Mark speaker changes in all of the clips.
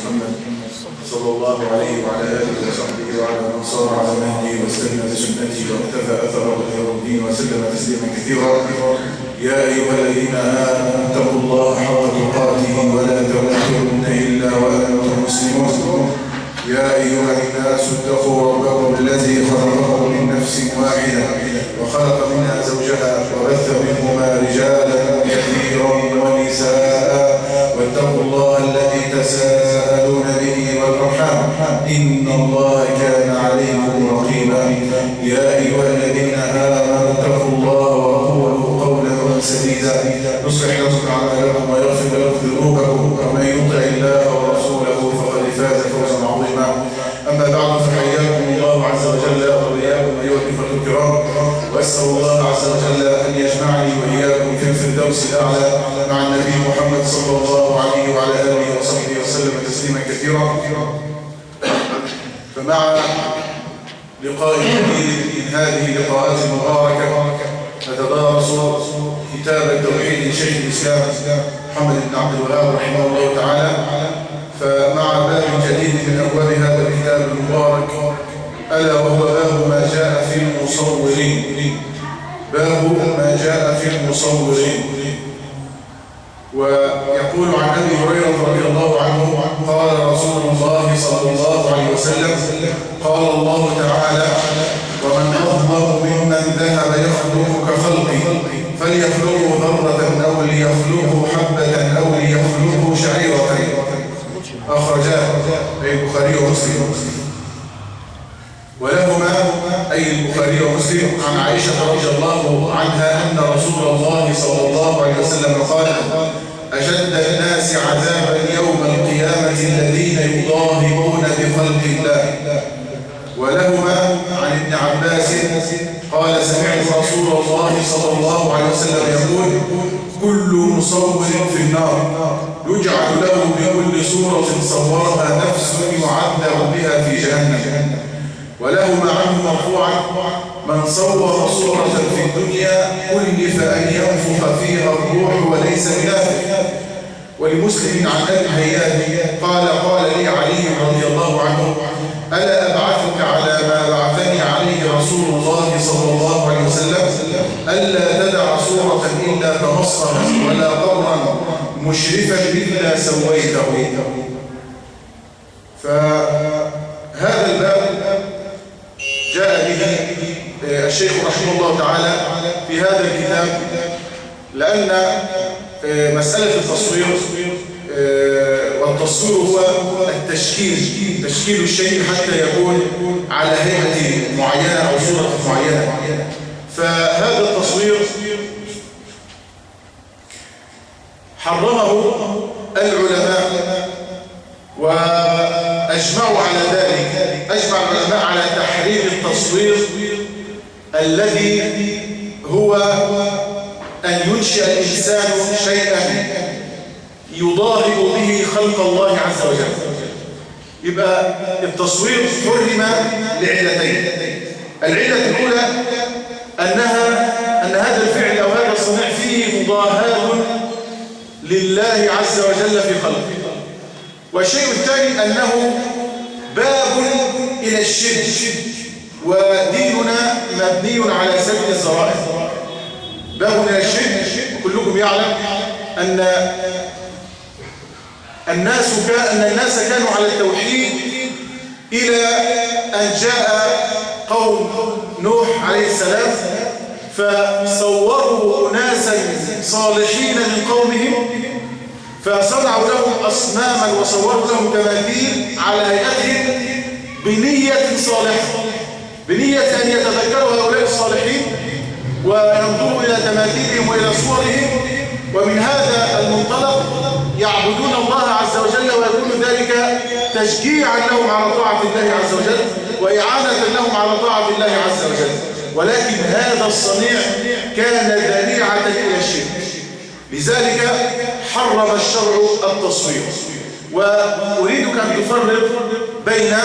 Speaker 1: محمد صلى الله عليه وعلى آله وصحبه وعلى من صار على نهجه واستنى بسنته واقتفى أثره إلى يوم الدين وسلم تسليما كثيرا. يا أيها الذين آمنوا اتقوا الله حق تقاته ولا تموتن إلا وأنتم مسلمون. يا أيها الناس اتقوا ربكم الذي خلقكم من نفس واحدة وخلق منها زوجها وبث منهما رجالا كثيرا ونساء واتقوا الله الذي تساءلون به والأرحام إن الله كان عليكم رقيبا. يا أيها الذين آمنوا اتقوا الله وقولوا قولا سديدا يصلح لكم أعمالكم ويغفر لكم ذنوبكم ومن يطع الله ورسوله فقد فاز فوزا عظيما. أما بعد فحياكم الله عز وجل وإياكم أيها الإخوة الكرام، وأسأل الله عز وجل أن يجمعني وإياكم في الفردوس الأعلى مع النبي محمد صلى الله عليه وعلى آله وصحبه وسلم تسليما كثيرا. فمع لقاء جديد من هذه اللقاءات المباركة نتدارس كتاب التوحيد لشيخ الإسلام محمد بن عبد الوهاب رحمه الله تعالى. فمع باب جديد من أبواب هذا الكتاب المبارك ألا وهو باب ما جاء في المصورين. باب ما جاء في المصورين. ويقول عن أبي هريرة رضي الله عنه قال رسول الله صلى الله عليه وسلم قال الله تعالى ومن أظلم ممن ذهب يخلق كخلقي فليخلقه ذرة أو ليخلقه حبة أو ليخلقه شعيرة أخرجاه أي البخاري ومسلم. ولهما أي البخاري ومسلم عن عائشة رضي الله عنها أن رسول الله صلى الله عليه وسلم قال أشد الناس عذابا يوم القيامة الذين يضاهئون بخلق الله. ولهما عن ابن عباس قال سمعت رسول الله صلى الله عليه وسلم يقول كل مصور في النار يجعل له بكل صورة صورها نفس يعذب بها في جهنم. ولهما عنه مرفوعا من صور صورة في الدنيا كلف أن ينفخ فيها الروح وليس بنافخ. ولمسلم عن أبي هيان قال لي علي رضي الله عنه ألا أبعثك على ما بعثني عليه رسول الله صلى الله عليه وسلم ألا تدع صورة إلا تمصرت ولا قبرا مشرفا إلا سويته. فهذا الباب جاء به الشيخ رحمه الله تعالى في هذا الكتاب لأن مسألة التصوير والتصوير هو تشكيل الشيء حتى يكون على هيئة معينة أو صورة معينة. فهذا التصوير حرمه العلماء وأجمعوا على ذلك. أجمع العلماء على تحريم التصوير الذي هو أن ينشئ الإنسان شيئا يضاهئ به خلق الله عز وجل. يبقى التصوير حرم لعلتين. العلة الأولى أن هذا الفعل أو هذا الصنيع فيه مضاهاة لله عز وجل في خلقه. والشيء الثاني أنه باب إلى الشرك وديننا مبني على سد الذرائع. باب إلى الشرك وكلكم يعلم أن الناس كانوا على التوحيد إلى أن جاء قوم نوح عليه السلام فصوروا أناسا صالحين من قومهم فصنعوا لهم أصناما وصوروا لهم تماثيل على هيئتهم بنية صالحة، بنية أن يتذكروا هؤلاء الصالحين وينظروا إلى تماثيلهم وإلى صورهم، ومن هذا المنطلق يعبدون الله عز وجل ويكون ذلك تشجيعا لهم على طاعة الله عز وجل وإعانة لهم على طاعة الله عز وجل. ولكن هذا الصنيع كان ذريعة إلى الشرك، لذلك حرم الشرع التصوير. وأريدك أن تفرق بين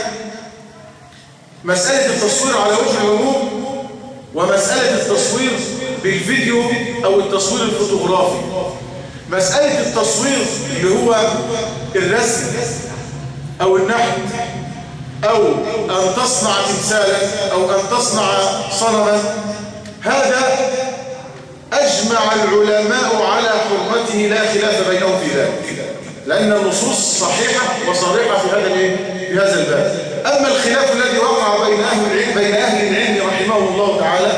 Speaker 1: مسألة التصوير على وجه العموم ومسألة التصوير بالفيديو أو التصوير الفوتوغرافي. مسألة التصوير اللي هو الرسم أو النحت أو أن تصنع تمثالا أو أن تصنع صنما، هذا أجمع العلماء على حرمته لا خلاف بينهم في ذلك، لأن النصوص صحيحة وصريحة في هذا الباب. أما الخلاف الذي وقع بين أهل العلم رحمه الله تعالى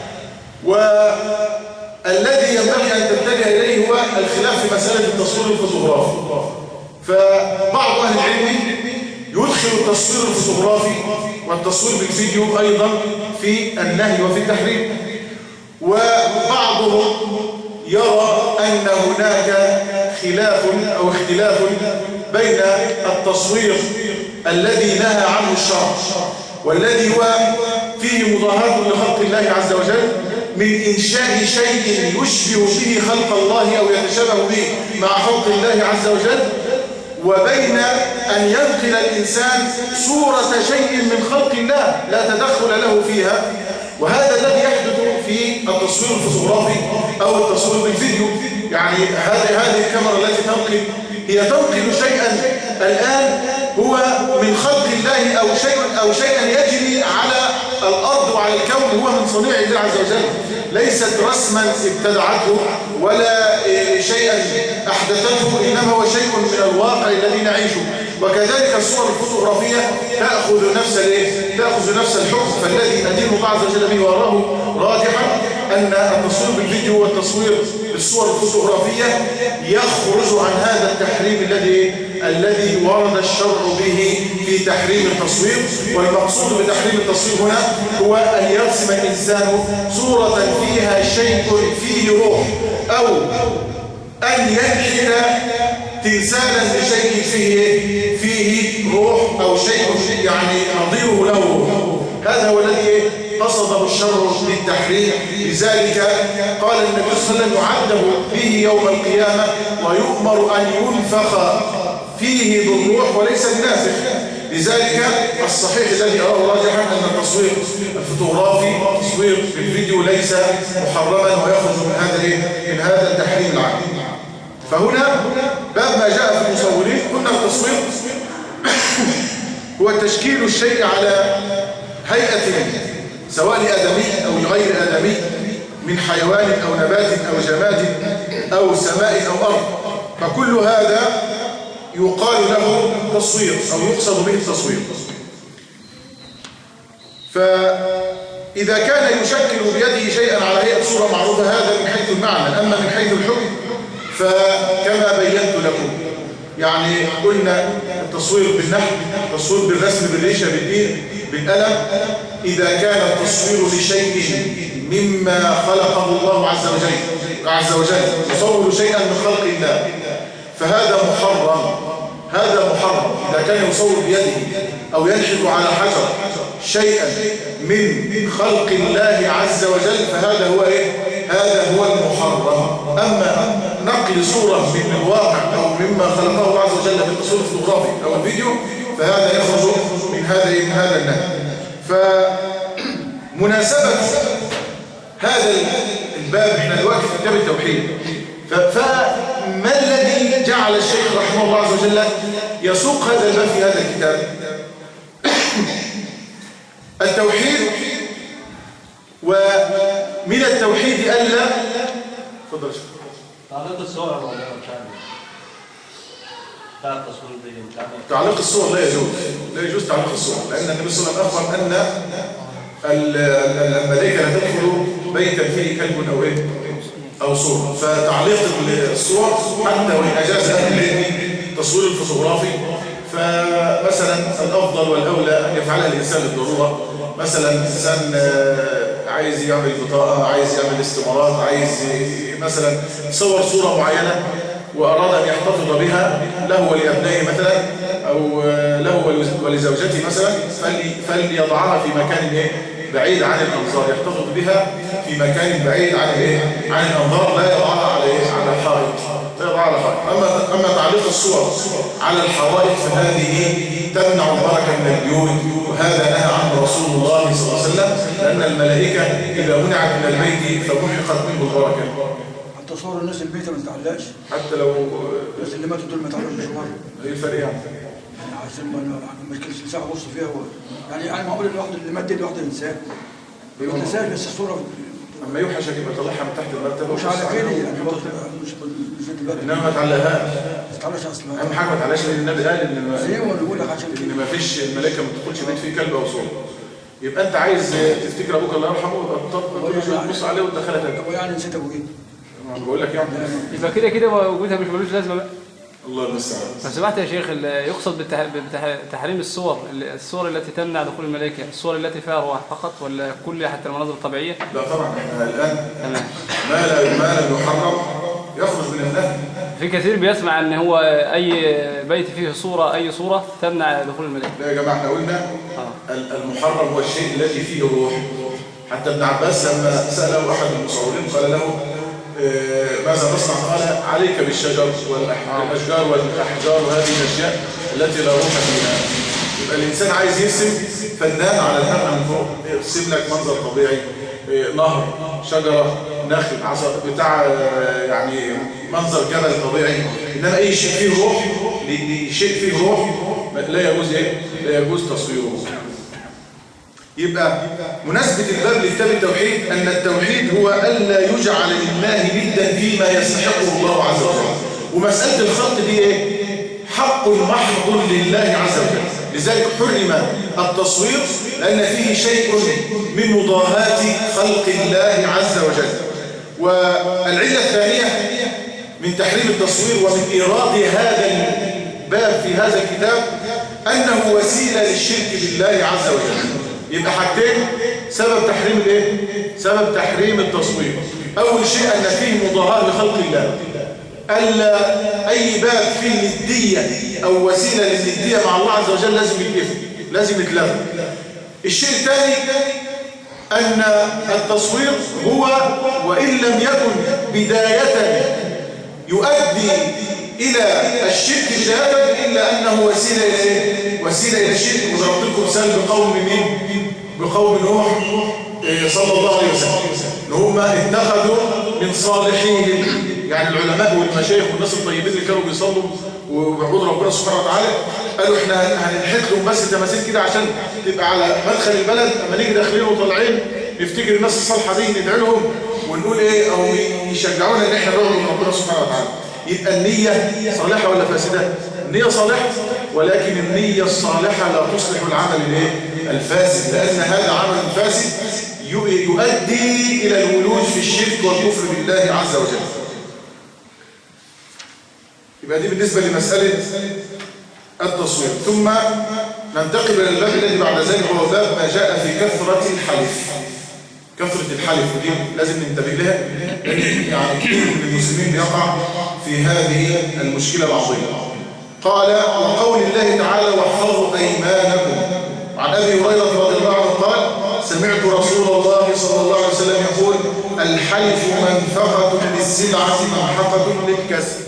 Speaker 1: والذي ينبغي أن تتجه إليه هو الخلاف في مسألة التصوير الفوتوغرافي. فبعض أهل العلم يدخل التصوير الفوتوغرافي والتصوير بالفيديو أيضا في النهي وفي التحريم، وبعضهم يرى أن هناك خلاف أو اختلاف بين التصوير الذي نهى عنه الشرع والذي هو فيه مضاهاة لخلق الله عز وجل من إنشاء شيء يشبه به خلق الله أو يتشابه به مع خلق الله عز وجل، وبين أن ينقل الإنسان صورة شيء من خلق الله لا تدخل له فيها. وهذا الذي يحدث في التصوير الفوتوغرافي أو التصوير بالفيديو. يعني هذه الكاميرا التي تنقل هي تنقل شيئا الآن هو من خلق الله أو شيئا يجري على الأرض وعلى الكون، هو من صنيع الله عز وجل، ليست رسما ابتدعته ولا شيئا أحدثته، إنما هو شيء من الواقع الذي نعيشه. وكذلك الصور الفوتوغرافية تأخذ نفس الحكم. فالذي أدين الله عز وجل به وأراه راجحا أن التصوير بالفيديو والتصوير بالصور الفوتوغرافية يخرج عن هذا التحريم الذي ورد الشرع به في تحريم التصوير. والمقصود بتحريم التصوير هنا هو أن يرسم الإنسان صورة فيها شيء فيه روح، أو أن ينحت تمثالا لشيء فيه روح أو شيء يعني نظيره له روح. هذا هو الذي قصده الشرع للتحريم. لذلك قال النبي صلى الله عليه وسلم يعذب به يوم القيامة ويؤمر أن ينفخ فيه بالروح وليس بنافخ. لذلك الصحيح الذي أراه راجحا أن التصوير الفوتوغرافي التصوير بالفيديو ليس محرما ويخرج من هذا التحريم العام. فهنا باب ما جاء في المصورين. قلنا التصوير هو تشكيل الشيء على هيئة سواء لآدمي أو لغير آدمي، من حيوان أو نبات أو جماد أو سماء أو أرض، فكل هذا يقال له تصوير أو يقصد به التصوير. فإذا كان يشكل بيده شيئا على هيئة صورة معروفة هذا من حيث المعنى. أما من حيث الحكم فكما بينت لكم، يعني قلنا التصوير بالنحت، التصوير بالرسم بالريشة بالإيد بالقلم، إذا كان التصوير لشيء مما خلقه الله عز وجل يصور شيئا من خلق الله فهذا محرم. هذا محرم إذا كان يصور بيده أو ينحت على حجر شيئا من خلق الله عز وجل فهذا هو هذا هو المحرم. أما نقل صورة من الواقع أو مما خلقه الله عز وجل بالتصوير الفوتوغرافي أو الفيديو فهذا يخرج من هذا النهي. فمناسبة هذا الباب احنا دلوقتي في كتاب التوحيد، فما الذي جعل الشيخ رحمه الله عز وجل يسوق هذا الباب في هذا الكتاب؟ التوحيد. ومن التوحيد ألا تفضل شيخ.
Speaker 2: تعليق الصور ولا
Speaker 1: تعليق الصور لا يجوز تعليق الصور، لأن النبي صلى الله عليه وسلم أخبر أن الملائكة لا تدخل بيتا فيه كلب أو صورة. فتعليق الصور حتى وإن أجاز أهل العلم تصوير الفوتوغرافي فمثلا الأفضل والأولى أن يفعلها الإنسان للضرورة. مثلا إنسان عايز يعمل بطاقة، عايز يعمل استمارات، عايز مثلا يصور صورة معينة وأراد أن يحتفظ بها له ولأبنائه مثلا أو له ولزوجته مثلا فليضعها في مكان بعيد عن الأنظار، يحتفظ بها في مكان بعيد عن الأنظار، لا يضعها على الحائط، لا يضعها على الحائط. أما تعليق الصور على الحوائط فهذه تمنع البركة من البيوت، وهذا نهى عنه رسول الله صلى الله عليه وسلم، لأن الملائكة إذا منعت من البيت فمحقت منه البركة.
Speaker 3: تصور الناس البيت ما تعلقش،
Speaker 1: حتى لو
Speaker 3: الناس اللي ماتوا دول ما تعلقش.
Speaker 1: ايه الفرق يعني؟
Speaker 2: عشان مشكله ساعه ونص فيها هو يعني معقول ان واحد اللي مد لواحد انسان ما تنساش بس الصوره
Speaker 1: اما يوحشك يبقى طلعها من تحت المرتبه
Speaker 2: مش على كده يعني مش دلوقتي
Speaker 1: انما ما تعلقهاش.
Speaker 2: ما تعلقش اصلا
Speaker 1: اهم حاجه ما تعلقش لان النبي قال ان
Speaker 2: ايوه بقول لك عشان
Speaker 1: ان ما فيش الملائكه ما تدخلش بيت فيه كلب او صوره. يبقى انت عايز تفتكر ابوك الله يرحمه يبقى تبص عليه وتدخلها تاني.
Speaker 2: هو يعني نسيت ابوه ايه؟
Speaker 1: بقول لك يعني
Speaker 3: يبقى كده كده وجودها مش ملوش لازمه بقى.
Speaker 1: الله المستعان.
Speaker 3: لو سمحت يا شيخ، يقصد بتحريم الصور التي تمنع دخول الملائكه الصور التي فيها ارواح فقط ولا كل حتى المناظر الطبيعيه؟
Speaker 1: لا طبعا احنا الان ما لا يحرم يخرج من النهي.
Speaker 3: في كثير بيسمع ان هو اي بيت فيه صوره اي صوره تمنع دخول الملائكه.
Speaker 1: لا يا جماعه احنا قلنا المحرم هو الشيء الذي فيه روح. حتى ابن عباس لما ساله احد المصورين قال له ماذا تصنع؟ قال عليك بالشجر والاشجار والاحجار وهذه الاشياء التي لا روح فيها. يبقى الانسان عايز يرسم فنان على النغمه من فوق، يرسم لك منظر طبيعي، نهر، شجره، نخل، عصا بتاع، يعني منظر جبل طبيعي. انما اي شيء فيه روح، شيء فيه روح لا يجوز لا يجوز تصويره. يبقى مناسبة الباب لكتاب التوحيد أن التوحيد هو ألا يجعل لله ندا فيما يستحقه الله عز وجل. ومسألة الخلق دي إيه؟ حق محض لله عز وجل. لذلك حرم التصوير لأن فيه شيء من مضاهاة خلق الله عز وجل. والعلة الثانية من تحريم التصوير ومن إيراد هذا الباب في هذا الكتاب أنه وسيلة للشرك بالله عز وجل. يبقى حاجتين سبب تحريم الايه؟ سبب تحريم التصوير. اول شيء ان فيه مضاهاة لخلق الله، الا اي باب فيه نديه او وسيله للنديه مع الله عز وجل لازم يتقفل، لازم يتلغى. الشيء الثاني ان التصوير هو وان لم يكن بدايه يؤدي الى الشرك بدايه الا انه وسيله الى ايه؟ وسيله الى الشرك. وضربت لكم مثال بقوم مين؟ بقوم نوح صلى الله عليه وسلم، ان هم اتخذوا من صالحيهم، يعني العلماء والمشايخ والناس الطيبين اللي كانوا بيصلوا وبيعبدوا ربنا سبحانه وتعالى، قالوا احنا هننحت لهم بس تماثيل كده عشان تبقى على مدخل البلد، اما نيجي داخلين وطالعين نفتكر الناس الصالحه دي ندعي لهم ونقول ايه، او يشجعونا ان احنا نعبد ربنا سبحانه وتعالى. يبقى النية صالحة ولا فاسدة؟ النية صالحة، ولكن النية الصالحة لا تصلح العمل الفاسد، لأن هذا عمل فاسد يؤدي إلى الولوج في الشرك والكفر بالله عز وجل. يبقى دي بالنسبة لمسألة التصوير. ثم ننتقل إلى الباب الذي بعد ذلك هو باب ما جاء في كثرة الحلف. كثرة الحلف ودي لازم ننتبه لها، يعني كثير من المسلمين يقع في هذه المشكلة العظيمة. قال وقول الله تعالى واحفظوا أيمانكم. عن أبي هريرة رضي الله عنه قال سمعت رسول الله صلى الله عليه وسلم يقول الحلف منفقة للسلعة ممحقة للكسب.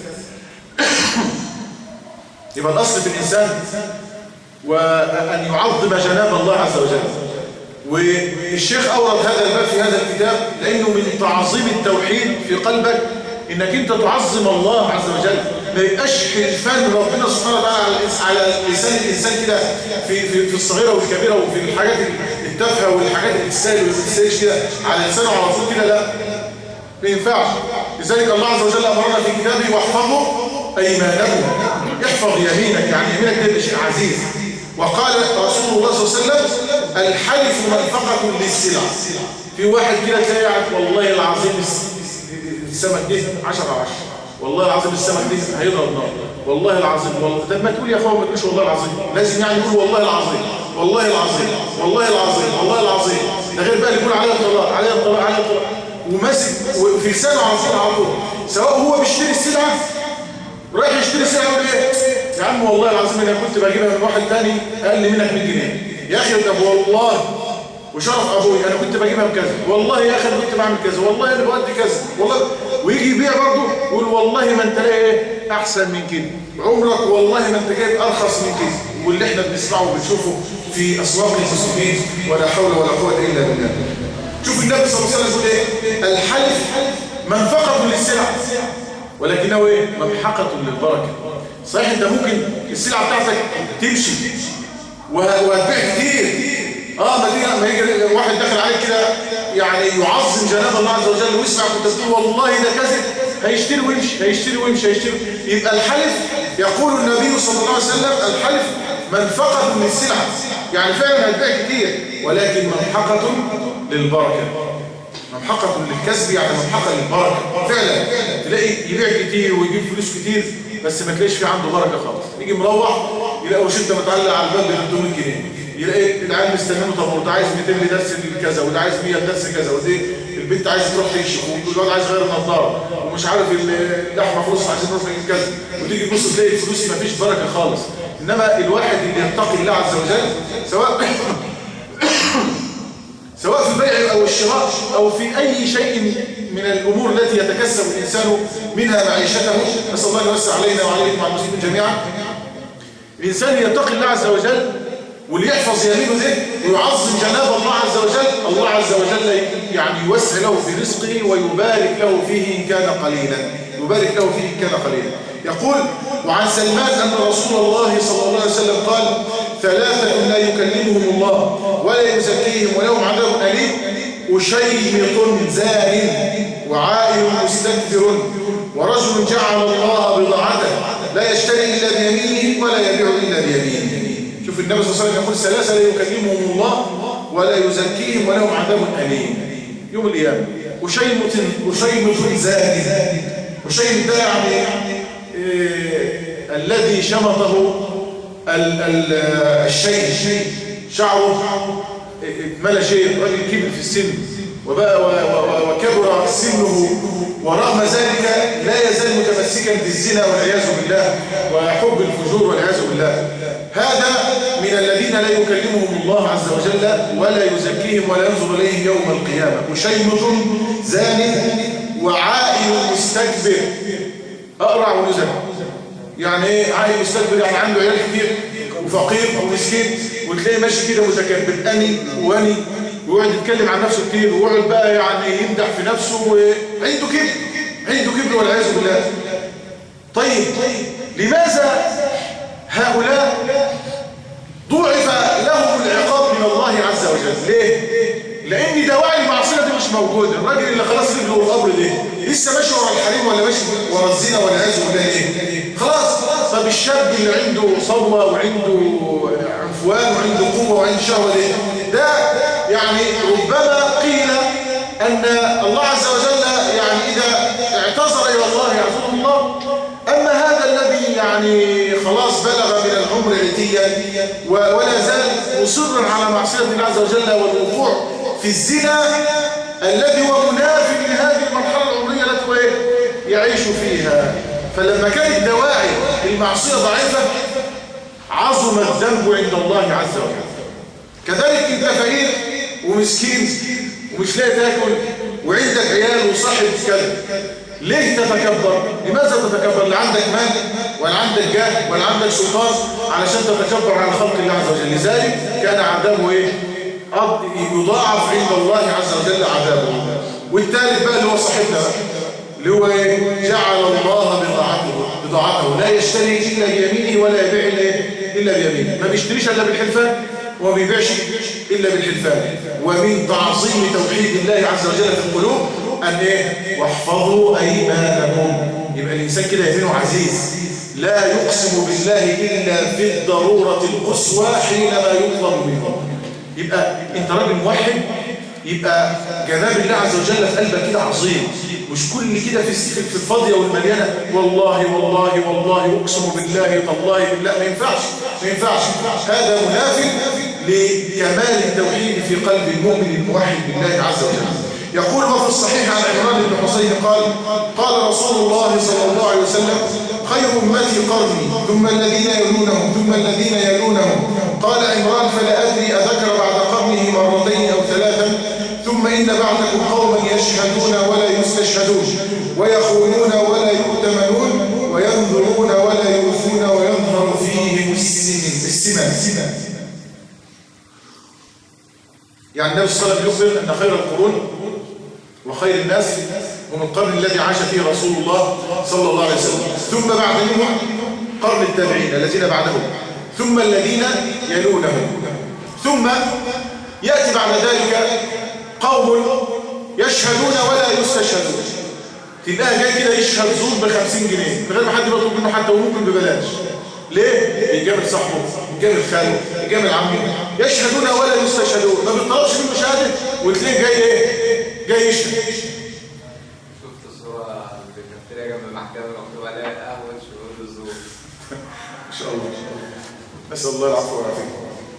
Speaker 1: يبقى الأصل في الإنسان وأن يعظم جناب الله عز وجل. والشيخ أورد هذا الباب في هذا الكتاب لأنه من تعظيم التوحيد في قلبك إنك أنت تعظم الله عز وجل، ما يبقاش حلفان ربنا سبحانه وتعالى على لسان الإنسان كده في الصغيرة والكبيرة وفي الحاجات التافهة والحاجات اللي تستاهل واللي ما تستاهلش كده على لسانه على طول كده، لا ما ينفعش. لذلك الله عز وجل أمرنا في كتابه واحفظوا أيمانكم. احفظ يمينك، يعني يمينك ده شيء عزيز. وقال رسول الله صلى الله عليه وسلم الحلف منفقة للسلع. في واحد كده تلاقي يعرف والله العظيم السمك دي 10/10، والله العظيم السمك دي هيضرب نار، والله العظيم والله. طب ما تقول يا اخوان، ما تقولش والله العظيم، لازم يعني يقول والله العظيم والله العظيم والله العظيم والله العظيم. ده غير بقى اللي يقول عليها الطلاق عليها الطلاق عليها الطلاق، وماسك في لسانه على طول، سواء هو بيشتري السلعه رايح يشتري سلعه يقول ايه يا عم والله العظيم انا كنت بجيبها من واحد تاني اقل منك 100 جنيه يا اخي. طب والله وشرف ابوي انا كنت بجيبها بكذا، والله يا اخي انا كنت بعمل كذا، والله انا بودي كذا، والله. ويجي يبيع برضه يقول والله ما انت لاقي ايه احسن من كده، عمرك والله ما انت جايب ارخص من كده. واللي احنا بنسمعه وبنشوفه في اسواق المسلمين ولا حول ولا قوه الا بالله. شوف النبي صلى الله عليه وسلم يقول ايه الحلف منفقه للسلع ولكنه ايه ممحقه للبركه. صحيح انت ممكن السلعه بتاعتك تمشي وهتبيع كتير، ما يجي واحد داخل عليك كده يعني يعظم جناب الله عز وجل ويسمع كنت تقول والله ده كذب، هيشتري ويمشي. يبقى الحلف يقول النبي صلى الله عليه وسلم الحلف منفقة من السلعة، يعني فعلا هتبيع كتير ولكن ممحقة للبركة، ممحقة للكسب، يعني ممحقة للبركة. فعلا تلاقي يبيع كتير ويجيب فلوس كتير بس ما تلاقيش في عنده بركة خالص. يجي مروح يلاقي روشته متعلق على الباب ب 300 جنيه، يلاقي العيال مستنينه طب ده عايز 200 لدرس كذا وده عايز 100 لدرس كذا، ودي البنت عايز تروح تكشف والواد عايز يغير النظاره ومش عارف اللحمه خلص عايزين نروح نجيب كذا، وتيجي تبص تلاقي الفلوس ما فيش بركه خالص. انما الواحد اللي يتقي الله عز وجل سواء في البيع او الشراء او في اي شيء من الامور التي يتكسب الانسان منها معيشته، نسال الله ان يوسع علينا وعليكم وعلى المسلمين جميعا. الانسان يتقي الله عز وجل واللي يحفظ يمينه ده ويعظم جناب الله عز وجل، الله عز وجل يعني يوسع له في رزقه ويبارك له فيه إن كان قليلا. يقول وعن سلمان أن رسول الله صلى الله عليه وسلم قال 3 لا يكلمهم الله ولا يزكيهم ولهم عذاب أليم، وشيمط زان وعائل مستكبر ورجل جعل الله بضاعته لا يشتري إلا بيمينه ولا يبيع إلا بيمينه. شوف النبي صلى الله عليه وسلم يقول 3 لا يكلمهم الله ولا يزكيهم ولهم عذاب أليم يوم القيامة. وشيمط زان، وشيمط ده يعني الذي شمطه الشيء شعره اتملى شيء، راجل كبر في السن وكبر سنه ورغم ذلك لا يزال متمسكا بالزنا والعياذ بالله وحب الفجور والعياذ بالله. هذا من الذين لا يكلمهم الله عز وجل ولا يزكيهم ولا ينظر إليهم يوم القيامة. وشيمط زان وعائل مستكبر، أقرع ونزل. يعني ايه عائل مستكبر؟ يعني عنده عيال كتير وفقير ومسكين وتلاقيه ماشي كده متكبر أني وأني ويقعد يتكلم عن نفسه كتير ويقعد بقى يعني يمدح في نفسه عنده كبر والعياذ بالله. طيب لماذا هؤلاء ضعف لهم العقاب من الله عز وجل؟ ليه؟ لأن دواعي المعصية دي مش موجودة. الراجل اللي خلاص رجله القبر ده لسه ماشي ورا الحريم ولا ماشي ورا الزنا والعياذ بالله ليه؟ خلاص. طب الشاب اللي عنده صبوة وعنده عنفوان وعنده قوة وعنده شهوة ده يعني ربما قيل أن الله عز وجل يعني إذا اعتذر إلى الله يعذره الله. أما هذا الذي يعني خلاص بلغ من العمر عتيا ولا زال مصرا على معصية الله عز وجل والوقوع في الزنا الذي هو منافي لهذه المرحلة العمرية التي يعيش فيها، فلما كانت دواعي المعصية ضعيفة عظم الذنب عند الله عز وجل. كذلك انت فقير ومسكين ومش لاقي تاكل وعندك عيال وصاحب كلب، ليه تتكبر؟ لماذا تتكبر؟ لا عندك مال ولا عندك جاه ولا عندك سلطان علشان تتكبر على خلق الله عز وجل. لذلك كان عذابه ايه؟ يضاعف عند الله عز وجل عذابه. والثالث بقى اللي هو صاحبنا بقى اللي هو ايه؟ جعل الله بضاعته لا يشتري الا بيمينه ولا يبيع الا بيمينه. ما بيشتريش الا بالحلفان وما بيبيعش الا بالحلفان. ومن تعظيم توحيد الله عز وجل في القلوب ان ايه؟ واحفظوا ايمانكم. يبقى الانسان كده يمينه عزيز لا يقسم بالله الا في الضروره القصوى حينما يطلب منه. يبقى انت راجل موحد، يبقى جناب الله عز وجل في قلبك كده عظيم، مش كل كده في الفاضيه والمليانه والله اقسم بالله تالله بالله. ما ينفعش. هذا منافي لكمال التوحيد في قلب المؤمن الموحد بالله عز وجل. يقول وفي الصحيح عن عمران بن حسين قال رسول الله صلى الله عليه وسلم خير أمتي قرني ثم الذين يلونهم ثم الذين يلونهم. قال عمران فلا أدري أذكر بعد قرنه مرتين أو 3 ثم إن بعدكم قوما يشهدون ولا يستشهدون ويخونون ولا يؤتمنون وينظرون ولا يوفون ويظهر فيهم السمن. يعني النبي صلى الله عليه وسلم يخبر أن خير القرون وخير الناس هم القرن الذي عاش فيه رسول الله صلى الله عليه وسلم، ثم بعد منهم قرن التابعين الذين بعدهم، ثم الذين يلونهم، ثم يأتي بعد ذلك قوم يشهدون ولا يستشهدون. تلاقي جاي كده يشهد زور ب50 جنيه من غير ما حد يطلب منه حتى، وممكن ببلاش. ليه؟ بيجامل صاحبه، بيجامل خاله، بيجامل عمه. يشهدون ولا يستشهدون، ما بيطلبش منه شهاده وتلاقيه جاي ايه؟ جاي يشهد.
Speaker 4: شفت صورة بكافتيريا جنب المحكمة مكتوب عليها قهوة شهود الزور.
Speaker 1: ان شاء الله. نسأل الله العفو والعافية.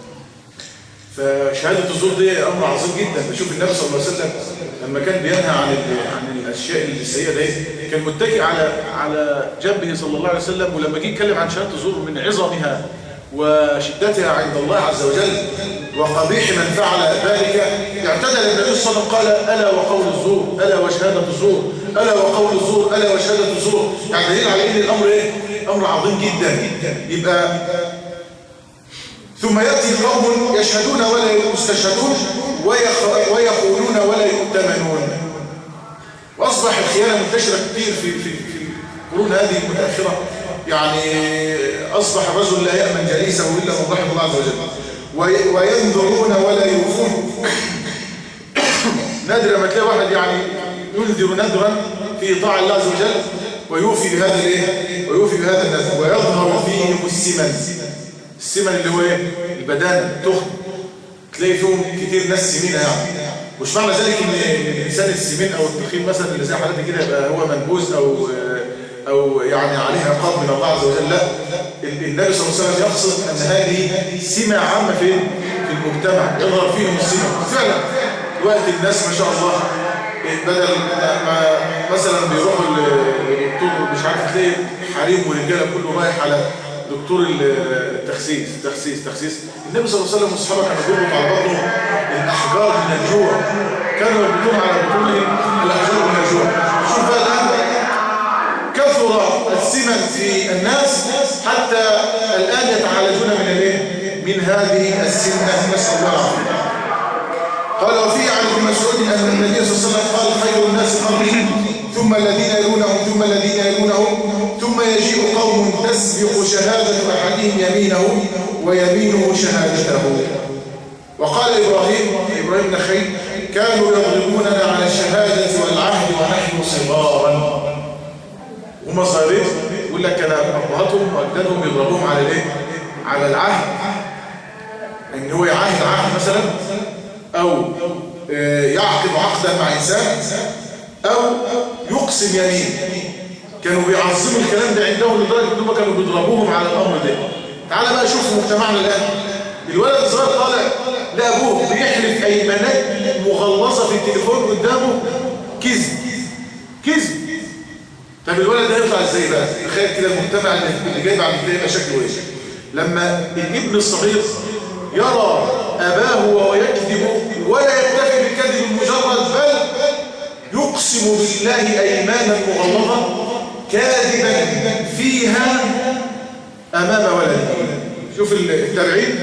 Speaker 1: فشهادة الزور دي أمر عظيم جدا. بشوف النبي صلى الله عليه وسلم لما كان بينهى عن الأشياء السيئة دي كان متكئ على جنبه صلى الله عليه وسلم، ولما جه يتكلم عن شهادة الزور من عظمها وشدتها عند الله عز وجل وقبيح من فعل ذلك، اعتدل النبي صلى الله عليه وسلم قال: ألا وقول الزور، ألا وشهادة الزور، ألا وقول الزور، ألا وشهادة الزور. يعني دليل على إن الأمر إيه؟ أمر عظيم جدا. يبقى ثم يأتي قوم يشهدون ولا يستشهدون ويقولون ولا يؤتمنون. وأصبح الخيانة منتشرة كثير في القرون هذه المتأخرة. يعني أصبح الرجل لا يأمن جليسه إلا من رحم الله عز وجل. وينذرون ولا يوفون. نادر ما تلاقي واحد يعني ينذر نذرا في طاعة الله عز وجل ويوفي بهذا الايه؟ ويوفي بهذا النذر. ويظهر فيهم السمن اللي هو ايه؟ البدانه، تخن. تلاقي فيهم كتير ناس سمينه يعني. مش معنى ذلك ان الانسان السمين او التخين مثلا اللي زي حالتي كده يبقى هو منبوذ او يعني عليه عقاب من الله عز وجل. لا، النبي صلى الله عليه وسلم يقصد ان هذه سمه عامه في المجتمع يظهر فيهم السمن. فعلا دلوقتي الناس ما شاء الله بدل ما مثلا بيروحوا للدكتور مش عارف تلاقي حريم ورجاله كله رايح على دكتور التخسيس. النبي صلى الله عليه وسلم والصحابه كانوا بيربطوا على بطنهم الاحجار من الجوع، كانوا يربطون على بطونهم الاحجار من الجوع. شوف بقى الان كثر السمن في الناس حتى الان يتعالجون من الايه؟ من هذه السمنه، نسال الله العافيه. قال: وفيه عن ابن مسعود ان النبي صلى الله عليه وسلم قال: خير الناس قرني ثم الذين يلونهم ثم الذين يلونهم ثم يجيء قوم تسبق شهادة أحدهم يمينه ويمينه شهادته. وقال إبراهيم نخيل: كانوا يضربوننا على الشهادة والعهد ونحن صغارا. هم صغيرين يقول لك كان أبهاتهم وأجدادهم يضربوهم على الايه؟ على العهد، ان هو يعاهد عهد مثلا او يعقد عقدا مع انسان او يقسم يمين. كانوا بيعظموا الكلام ده عندهم لدرجه ان هم كانوا بيضربوهم على الامر ده. تعال بقى شوف مجتمعنا الان، الولد الصغير طالع لا ابوه بيحلف ايمانات مغلظه في التليفون قدامه كذب. طب الولد ده يطلع ازاي بقى؟ تخيل كده المجتمع اللي جاي بعد كده يبقى شكله ايه؟ لما الابن الصغير يرى اباه وهو يكذب ولا يكتفي بالكذب المجرد، بل يقسم بالله ايمانا مغلظه كاذبا فيها امام ولده. شوف التابعين،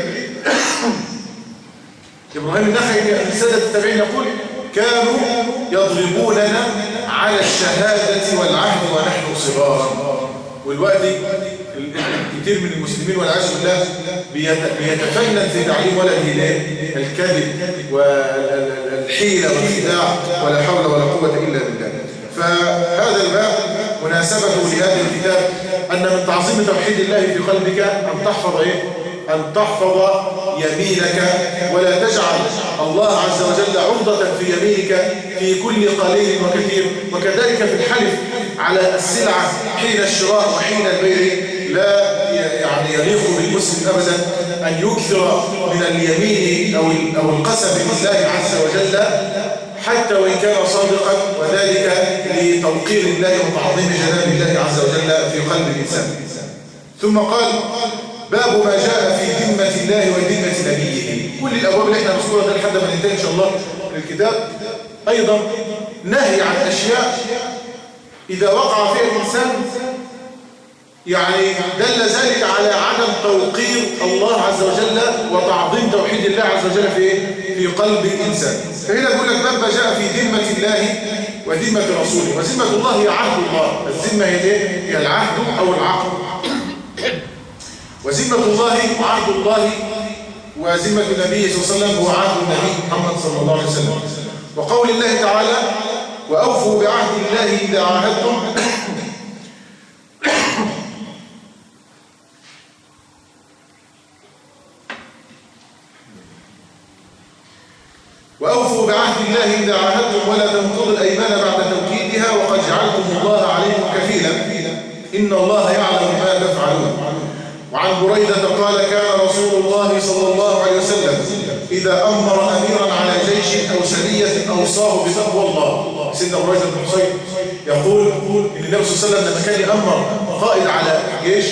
Speaker 1: ابراهيم النخعي الساده التابعين يقول: كانوا يضربوننا على الشهاده والعهد ونحن صغار. والوقت كثير من المسلمين والعياذ بالله بيتفنن في تعليم ولده الكذب والحيلة والخداع، ولا حول ولا قوة إلا بالله. فهذا الباب مناسبته لهذا الكتاب أن من تعظيم توحيد الله في قلبك أن تحفظ أن تحفظ يمينك، ولا تجعل الله عز وجل عرضة في يمينك في كل قليل وكثير. وكذلك في الحلف على السلعة حين الشراء وحين البيع، لا يعني يليق بالمسلم أبدا أن يكثر من اليمين أو القسم بالله عز وجل حتى وإن كان صادقا، وذلك لتوقير الله وتعظيم جلال الله عز وجل في قلب الإنسان. ثم قال: باب ما جاء في ذمة الله وذمة نبيه. كل الأبواب اللي احنا نذكرها ده لحد ما ننتهي إن شاء الله من الكتاب أيضا نهي عن أشياء إذا وقع فيها الإنسان يعني دل ذلك على عدم توقير الله عز وجل وتعظيم توحيد الله عز وجل في قلب الإنسان. فهنا يقول لك: باب ما جاء في ذمة الله وذمة رسوله. وذمة الله هي عهد الله. الذمة هي العهد أو العقد. وذمة الله وعهد الله وذمة النبي صلى الله عليه وسلم هو عهد النبي محمد صلى الله عليه وسلم. وقول الله تعالى وأوفوا بعهد الله إذا عاهدتم وأوفوا بعهد الله إذا عاهدتم ولا تنقضوا الأيمان بعد توكيدها وقد جعلتم الله عليكم كفيلا إن الله يعلم ما تفعلون. وعن بريدة قال كان رسول الله صلى الله عليه وسلم إذا أمر أميرا على جيش أو سرية أوصاه بتقوى الله. سيدنا بريدة بن حصين يقول إن النبي صلى الله عليه وسلم لما كان يأمر قائد على جيش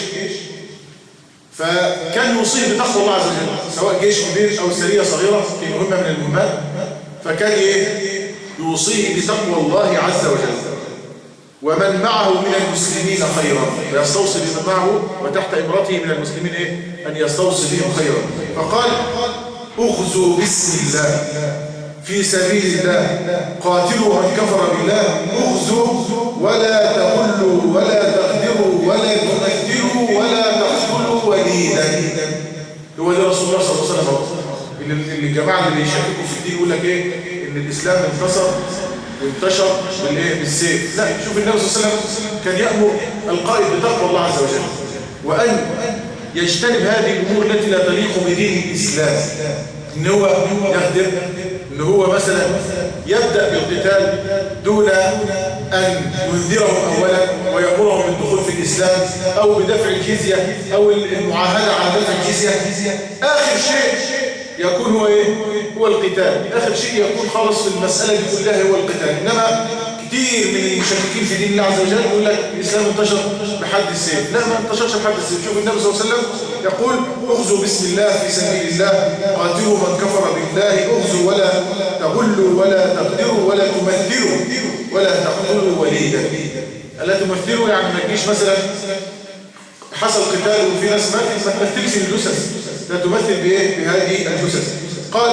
Speaker 1: فكان يوصيه بتقوى الله عز وجل، سواء جيش كبير أو سرية صغيرة في مهمة من المهمات، فكان يوصيه بتقوى الله عز وجل. ومن معه من المسلمين خيرا فيستوصي بمن معه وتحت إمرته من المسلمين أن يستوصي بهم خيرا. فقال اغزوا باسم الله في سبيل الله قاتلوا من كفر بالله اغزوا ولا تغلوا ولا تغدروا ولا تمثلوا ولا تقتلوا وليدا. هو ده رسول الله صلى الله عليه وسلم. اللي الجماعة اللي بيشككوا في الدين يقول لك ان الإسلام انتصر وانتشر بالسيف. لا، شوف النبي صلى الله عليه وسلم كان يأمر القائد بتقوى الله عز وجل وأن يجتنب هذه الأمور التي لا تليق بدين الإسلام، إن هو يخدم، إن هو مثلا يبدأ بالقتال دون أن ينذرهم أولا ويأمرهم بالدخول في الإسلام أو بدفع الجزية أو المعاهدة على دفع الجزية. آخر شيء يكون هو القتال، آخر شيء يكون خالص في المسألة دي كلها هو القتال. إنما كتير من المشككين في دين الله عز وجل يقول لك الإسلام انتشر بحد السيف. لا، ما انتشرش بحد السيف. شوف النبي صلى الله عليه وسلم يقول اغزوا باسم الله في سبيل الله قاتلوا من كفر بالله اغزوا ولا تغلوا ولا تقدروا ولا تمثلوا ولا تقتلوا وليدا. ألا تمثلوا يعني ما تجيش مثلا حصل قتال وفي ناس ماتت ما تمثلش الجثث، لا تمثل بهذه الجثث. قال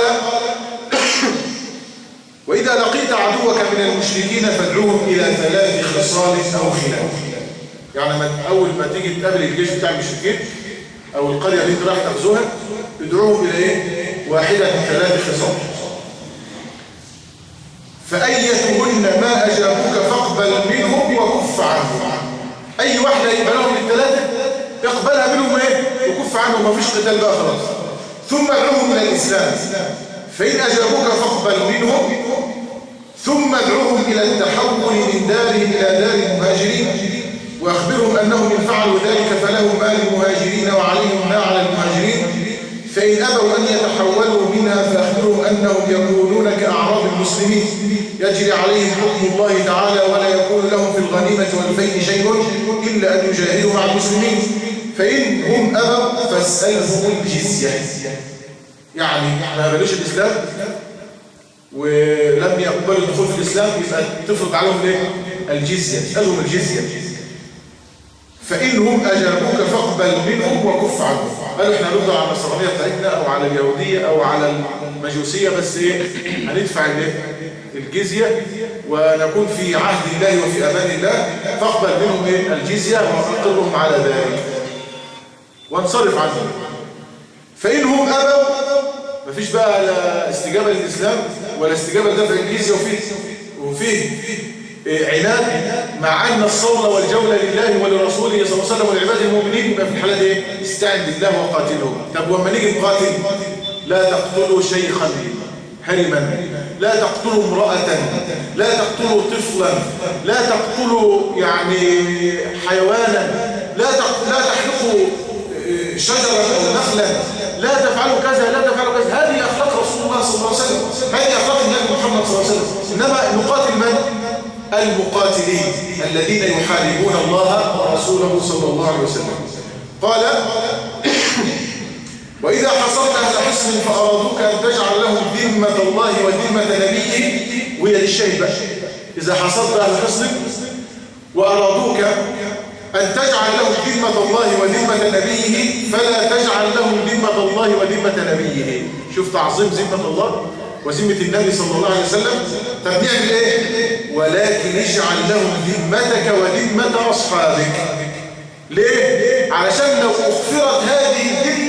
Speaker 1: وإذا لقيت عدوك من المشركين فادعوهم إلى 3 خصال أو خلاف. يعني أول ما تيجي تقابل الجيش بتاع المشركين أو القرية اللي انت راح تغزوها ادعوهم إلى واحدة من 3 خصال. فأيتهن ما أجابوك فاقبل منهم وكف عنهم. أي واحدة يقبلهم ال3 اقبلها منهم وكف عنهم، ما فيش قتال بقى خلاص. ثم ادعوهم إلى الإسلام فإن أجابوك فاقبل منهم ثم ادعوهم إلى التحول من دارهم إلى دار المهاجرين وأخبرهم أنهم إن فعلوا ذلك فلهم ما للمهاجرين وعليهم ما على المهاجرين. فإن أبوا أن يتحولوا منها فأخبرهم أنهم يكونون كأعراب المسلمين يجري عليهم حكم الله تعالى ولا يكون لهم في الغنيمة والفيء شيء إلا أن يجاهدوا مع المسلمين. فإن هم أبوا فاسألهم الجزية. يعني ما قبلوش الإسلام ولم يقبلوا الدخول في الإسلام يبقى تفرض عليهم الجزية، اسألهم الجزية. فإنهم أجابوك فاقبل منهم وكف عنهم. قالوا احنا هنرد على النصرانية بتاعتنا أو على اليهودية أو على المجوسية بس هندفع الجزية ونكون في عهد الله وفي أمان الله، فاقبل منهم الجزية وأقرهم على ذلك وانصرف عنهم. فإنهم أبوا مفيش بقى لا استجابة للإسلام ولا استجابة لدفع الجزية وفيه عناد، مع أن الصولة والجولة لله ولرسوله صلى الله عليه وسلم والعباد المؤمنين. يبقى في الحالة دي استعن بالله وقاتلهم. طب وما نيجي نقاتل لا تقتلوا شيخا هرما، لا تقتلوا امرأة، لا تقتلوا طفلا، لا تقتلوا يعني حيوانا، لا تحرقوا شجرة أو نخلة، لا تفعلوا كذا، لا تفعلوا كذا. هذه أخلاق رسول الله صلى الله عليه وسلم، هذه أخلاق النبي محمد صلى الله عليه وسلم. إنما نقاتل من؟ المقاتلين الذين يحاربون الله ورسوله صلى الله عليه وسلم. قال وإذا حصرت أهل حصن فأرادوك أن تجعل لهم ذمة الله وذمة نبيه، وهي للشيء بقى. إذا حصرت أهل حصن وأرادوك أن تجعل لهم ذمة الله وذمة نبيه فلا تجعل لهم ذمة الله وذمة نبيه. شوف تعظيم ذمة الله وذمة النبي صلى الله عليه وسلم. طب نعمل ايه؟ ولكن اجعل لهم ذمتك وذمة أصحابك. ليه؟ علشان لو أغفرت هذه الذمة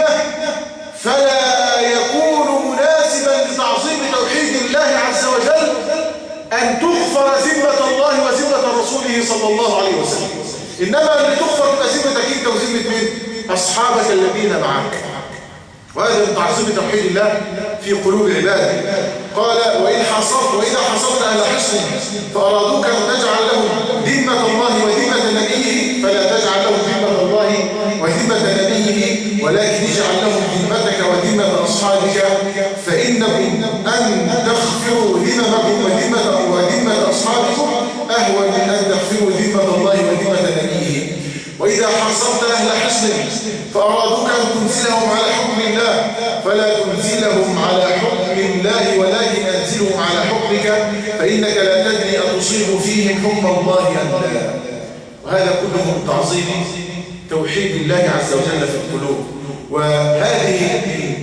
Speaker 1: فلا يكون مناسبا لتعظيم توحيد الله عز وجل أن تغفر ذمة الله وذمة رسوله صلى الله عليه وسلم. إنما اللي تغفر ذمتك أنت وذمة مين؟ أصحابك الذين معك. وهذا من تعظيم توحيد الله في قلوب عباده. قال وإذا حصرت أهل حصن فأرادوك أن تجعل لهم ذمة الله وذمة نبيه فلا تجعل لهم ذمة الله وذمة نبيه ولكن اجعل لهم ذمتك وذمة أصحابك فإنكم أن تغفروا ذممكم وذمة أصحابكم أهون من أن تغفروا ذمة الله وذمة نبيه. وإذا حصرت أهل حصن فأرادوك أن تنزلهم على حكم الله فلا تنزلهم على حكم الله ولكن أنزلهم على حكمك فإنك لا تدري أن تصيب فيهم حكم الله أم لا. وهذا كله من تعظيم توحيد الله عز وجل في القلوب. وهذه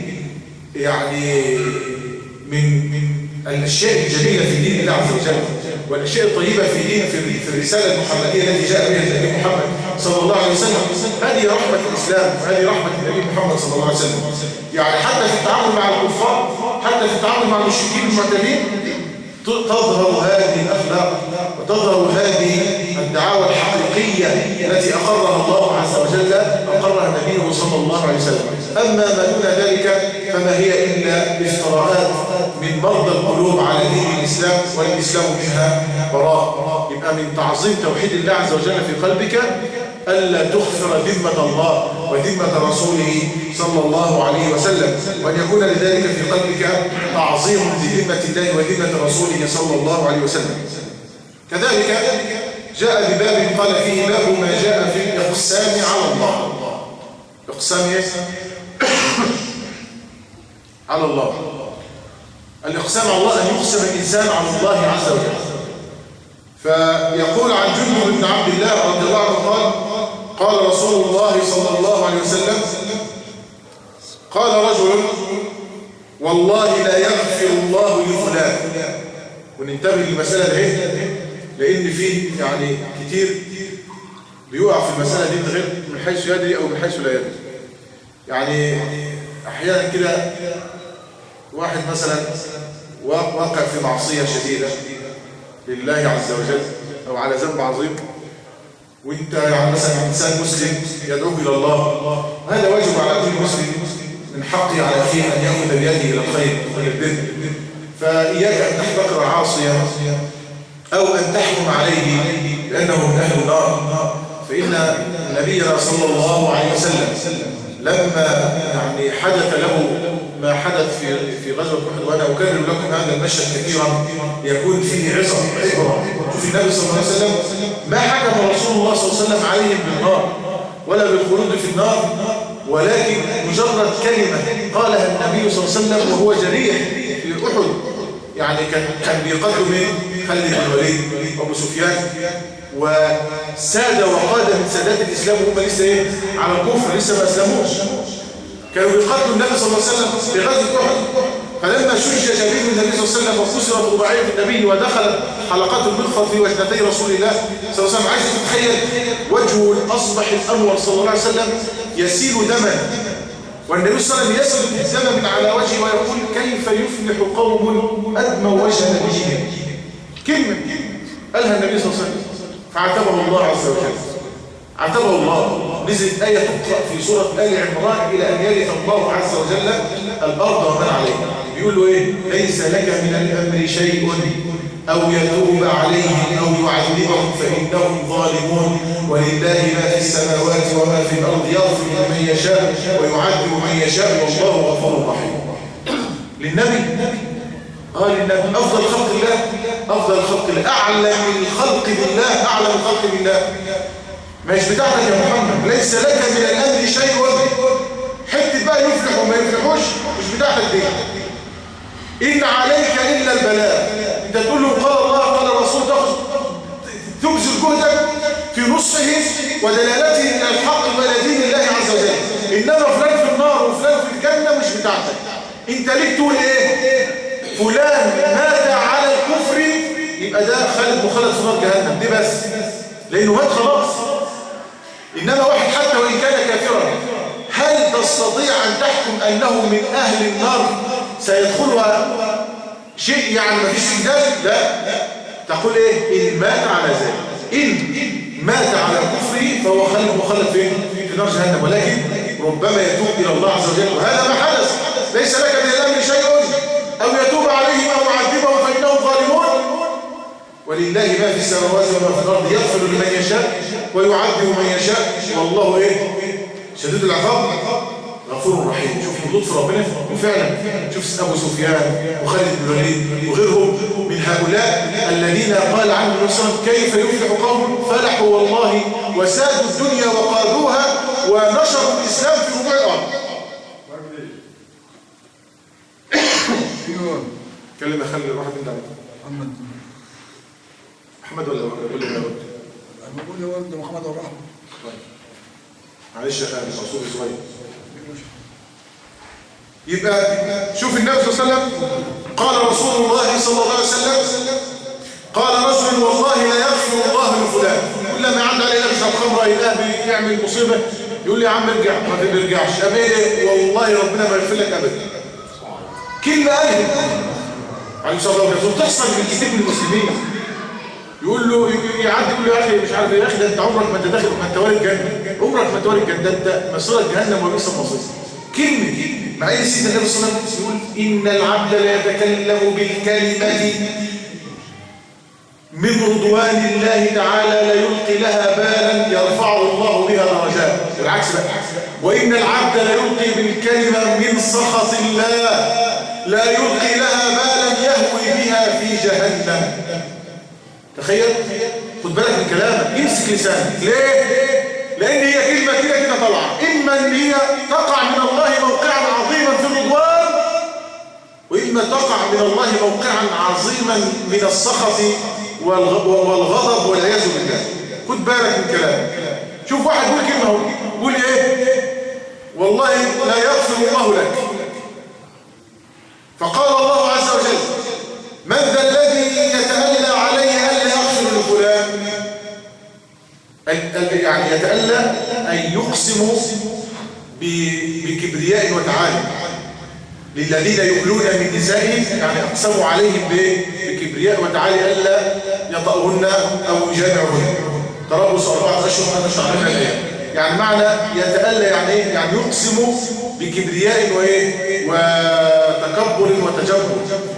Speaker 1: يعني من الأشياء الجميلة في دين الله عز وجل والأشياء الطيبة في الرسالة المحمدية التي جاء بها النبي محمد صلى الله عليه وسلم. هذه رحمة الإسلام وهذه رحمة النبي محمد صلى الله عليه وسلم. يعني حتى في التعامل مع الكفار حتى في التعامل مع المشركين المعتدين تظهر هذه الأخلاق وتظهر هذه الدعاوى الحقيقية التي أقرها الله عز وجل أقرها نبيه صلى الله عليه وسلم. أما ما دون ذلك فما هي إلا افتراءات من مرضى القلوب على دين الإسلام والإسلام منها براء. يبقى من تعظيم توحيد الله عز وجل في قلبك ألا تغفر ذمة الله وذمة رسوله صلى الله عليه وسلم وأن يكون لذلك في قلبك تعظيم لذمة الله وذمة رسوله صلى الله عليه وسلم. كذلك جاء بباب قال فيه باب ما جاء في الإقسام على الله. إقسام على الله. الإقسام على الله أن يقسم الإنسان على الله عز وجل. فيقول عن جندب بن عبد الله رضي الله عنه قال رسول الله صلى الله عليه وسلم قال رجل والله لا يغفر الله لفلان. وننتبه للمسألة دي لأن فيه يعني كتير بيقع في المسألة دي من حيث يدري أو من حيث لا يدري. يعني أحيانا كده واحد مثلا واقع في معصية شديدة لله عز وجل أو على ذنب عظيم وانت يعني مثلا إنسان مسلم يدعوك إلى الله. هذا واجب على كل مسلم من حقه على أخيه أن يأخذ بيده إلى الخير والبر. فإياك أن تحتقر عاصيا أو أن تحكم عليه لأنه من أهل النار. فإن نبينا صلى الله عليه وسلم لما يعني حدث له ما حدث في غزوة أحد وأنا أكرر لكم هذا المشهد كثيرا يكون فيه عبرة. شوف النبي صلى الله عليه وسلم ما حكم رسول الله صلى الله عليه وسلم عليهم بالنار ولا بالخلود في النار ولكن مجرد كلمة قالها النبي صلى الله عليه وسلم وهو جريح في أحد. يعني كان بيقدم من خالد بن الوليد وأبو سفيان وسادة وقادة من سادات الإسلام وهم لسه على الكفر لسه ما أسلموش. كانوا بيقاتلوا النبي صلى الله عليه وسلم في غزوة أحد. فلما شج جبين النبي صلى الله عليه وسلم وكسرت رباعية النبي ودخلت حلقات المغفر في وجنتي رسول الله صلى الله عليه وسلم عايز تتخيل وجهه الأصبح الأنور صلى الله عليه وسلم يسيل دما والنبي صلى الله عليه وسلم يسيل الدم من على وجهه ويقول كيف يفلح قوم أدموا وجه نبيهم. كلمة قالها النبي صلى الله عليه وسلم فعتبه الله عز وجل. عتبه الله. نزلت آية تقرأ في سورة آل عمران إلى أن يرث الله عز وجل الأرض ومن عليها. بيقول له إيه؟ ليس لك من الأمر شيء أو يتوب عليهم أو يعذبهم فإنهم ظالمون ولله ما في السماوات وما في الأرض يغفر لمن يشاء ويعذب من يشاء والله غفور رحيم. للنبي للنبي أفضل خلق الله أفضل خلق الله أعلى من خلق الله أعلى من خلق الله. مش بتاعتك يا محمد ليس لك من الأمر شيء حتى بقى يفلح وما يفلحوش مش بتاعتك دي. إن عليك إلا البلاغ. أنت تقول له قال الله قال الرسول تبذل جهدك في نصحه ودلالته إلى الحق وإلى دين الله عز وجل. إنما فلان في النار وفلان في الجنة مش بتاعتك. أنت ليك تقول إيه؟ فلان مات على الكفر يبقى ده خالد مخلد في نار جهنم دي بس لأنه مات خلاص. إنما واحد حتى وإن كان كافرا هل تستطيع أن تحكم أنه من أهل النار سيدخلها شيء يعني ما فيش جدال؟ لا، تقول إيه؟ إن مات على ذلك، إن مات على كفره فهو مخلد في نار جهنم، ولكن ربما يتوب إلى الله عز وجل، وهذا ما حدث. ليس لك من الأمر شيء أو يتوب عليهم أو يعذبهم فإنهم ظالمون، ولله ما في السماوات وما في الأرض، يغفر لمن يشاء ويعذب من يشاء، والله إيه؟ شديد العقاب غفور رحيم. شوف لطف ربنا، وفعلا شوف أبو سفيان وخالد بن الوليد وغيرهم من هؤلاء الذين قال عنهم النبي صلى الله عليه وسلم كيف يفلح قوم فلحوا والله وسادوا الدنيا وقادوها ونشروا الإسلام في ربوع الأرض. كلم خلي واحد من محمد ولا ولا
Speaker 2: انا بقول يا ولد محمد والرحمه.
Speaker 1: معلش يا خالد رسول صغير. يبقى شوف النبي صلى الله عليه وسلم قال رسول الله صلى الله عليه وسلم قال رجل والله لا يغفر الله لفلان، كلما عدى عليه يشرب خمره يلاقي بيعمل مصيبه يقول لي يا عم ارجع، ما ترجعش امين والله ربنا ما يغفر لك ابدا. كلمه قالها عليه الصلاه والسلام تحصل من كتير من المسلمين، يقول له يعدي يقول له يا اخي مش عارف يا اخي ده انت عمرك ما انت داخل ما انت وارد جنه، عمرك ما انت وارد جنه، ده انت مصيرك جهنم وبئس المصير. كلمه مع ان سيدنا النبي صلى الله عليه وسلم يقول ان العبد لا يتكلم بالكلمه من رضوان الله تعالى لا يلقي لها بالا يرفعه الله بها درجات، والعكس بقى وان العبد لا يلقي بالكلمه من سخط الله لا يلقي لها بالا يهوي بها في جهنم. تخيل، خد بالك من كلامك، امسك لسانك. ليه؟ لان هي كلمه كده طالعه، اما ان هي تقع من الله موقعا عظيما في الرضوان، واما تقع من الله موقعا عظيما من السخط والغضب والعياذ بالله. خد بالك من كلامك. شوف واحد يقول كلمه اهو، يقول ايه؟ والله لا يغفر الله لك. فقال الله عز وجل من ذا الذي يتألى علي ألا يغفر لفلان؟ يعني يتألى أن يقسم بكبرياء وتعالي للذين يؤلون من نسائهم، يعني أقسموا عليهم بكبرياء وتعالي ألا يطأهن أو يجامعهن تربص 4 أشهر من شهرين الأيام. يعني معنى يتألى يعني إيه؟ يعني يقسم بكبرياء وتكبر وتجبر.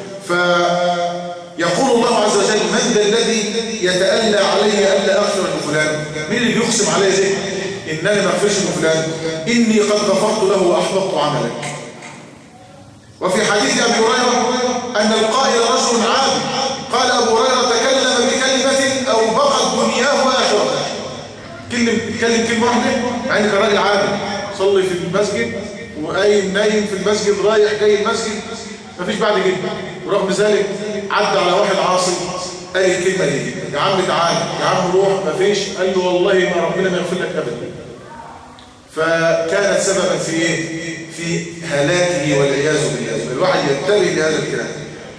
Speaker 1: فيقول الله عز وجل من ذا الذي يتألى علي ألا أغفر لفلان؟ مين اللي بيقسم علي زي إن أنا ما أغفرش لفلان؟ إني قد غفرت له وأحبطت عملك. وفي حديث أبي هريرة أن القائل رجل عابد، قال أبو هريرة تكلم بكلمة أو بقت دنياه وآخرته. كلم كلمة واحدة مع إنه كان راجل عابد صلي في المسجد وقايم نايم في المسجد رايح جاي المسجد مفيش بعد كده، ورغم ذلك عدى على واحد عاصي قال الكلمة دي يا عم تعالى يا عم روح مفيش، قال له والله ما ربنا ما يغفر لك أبدا. فكانت سببا في ايه؟ في هلاكه والعياذ بالله. الواحد ينتبه لهذا الكلام.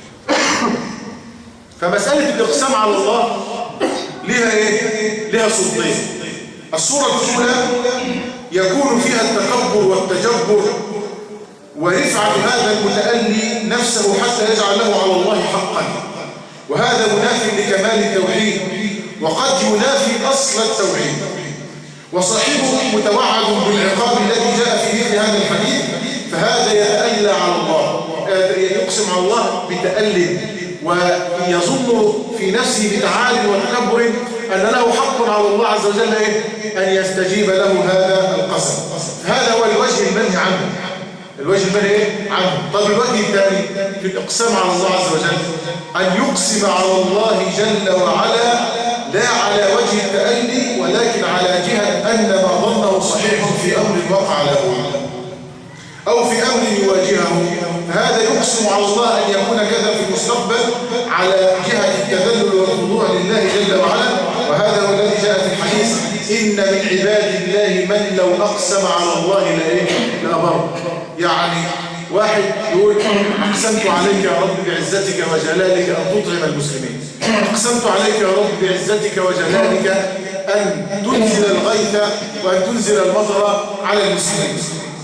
Speaker 1: فمسألة الإقسام على الله لها ايه؟ لها صورتين. الصورة الأولى يكون فيها التكبر والتجبر ورفعة هذا المتألي نفسه حتى يجعل له على الله حقا، وهذا منافي لكمال التوحيد وقد ينافي أصل التوحيد، وصاحبه متوعد بالعقاب الذي جاء في مثل هذا الحديث، فهذا يتألى على الله، يقسم على الله بتألي ويظن في نفسه بتعال وتكبر أن له حق على الله عز وجل أن يستجيب له هذا القسم. هذا هو الوجه المنهي عنه. الوجه المنهي عنه. طب الوجه الثاني في الإقسام على الله عز وجل أن يقسم على الله جل وعلا لا على وجه التألي ولكن على جهة أن ما ظنه صحيح في أمر وقع له أو في أمر يواجهه، فهذا يقسم على الله أن يكون كذا في المستقبل على جهة التذلل والخضوع لله جل وعلا. وهذا هو الذي جاء في الحديث إن من عباد الله من لو أقسم على الله لأبر. يعني واحد يقول أقسمت عليك يا رب بعزتك وجلالك أن تطعم المسلمين، أقسمت عليك يا رب بعزتك وجلالك أن تنزل الغيث وأن تنزل المطر على المسلمين.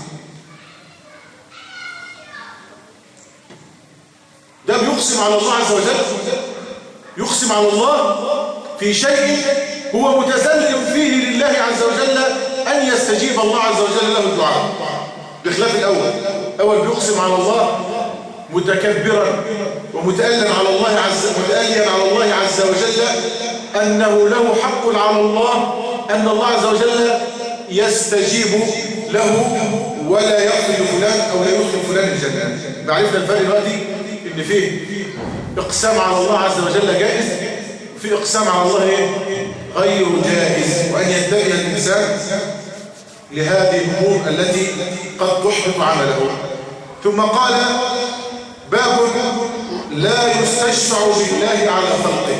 Speaker 1: ده بيقسم على الله عز وجل، يقسم على الله في شيء هو متسلم فيه لله عز وجل أن يستجيب الله عز وجل له الدعاء، بخلاف الأول بيقسم على الله متكبرا ومتأليا على الله عز وجل أنه له حق على الله، أن الله عز وجل يستجيب له ولا يغفر فلان أو لا يدخل فلان الجنة. عرفنا الفرق دلوقتي إن فيه إقسام على الله عز وجل جائز، وفي إقسام على الله غير جائز، وأن ينتبه الإنسان لهذه الأمور التي قد تحبط عمله. ثم قال باب لا يستشفع بالله على خلقه.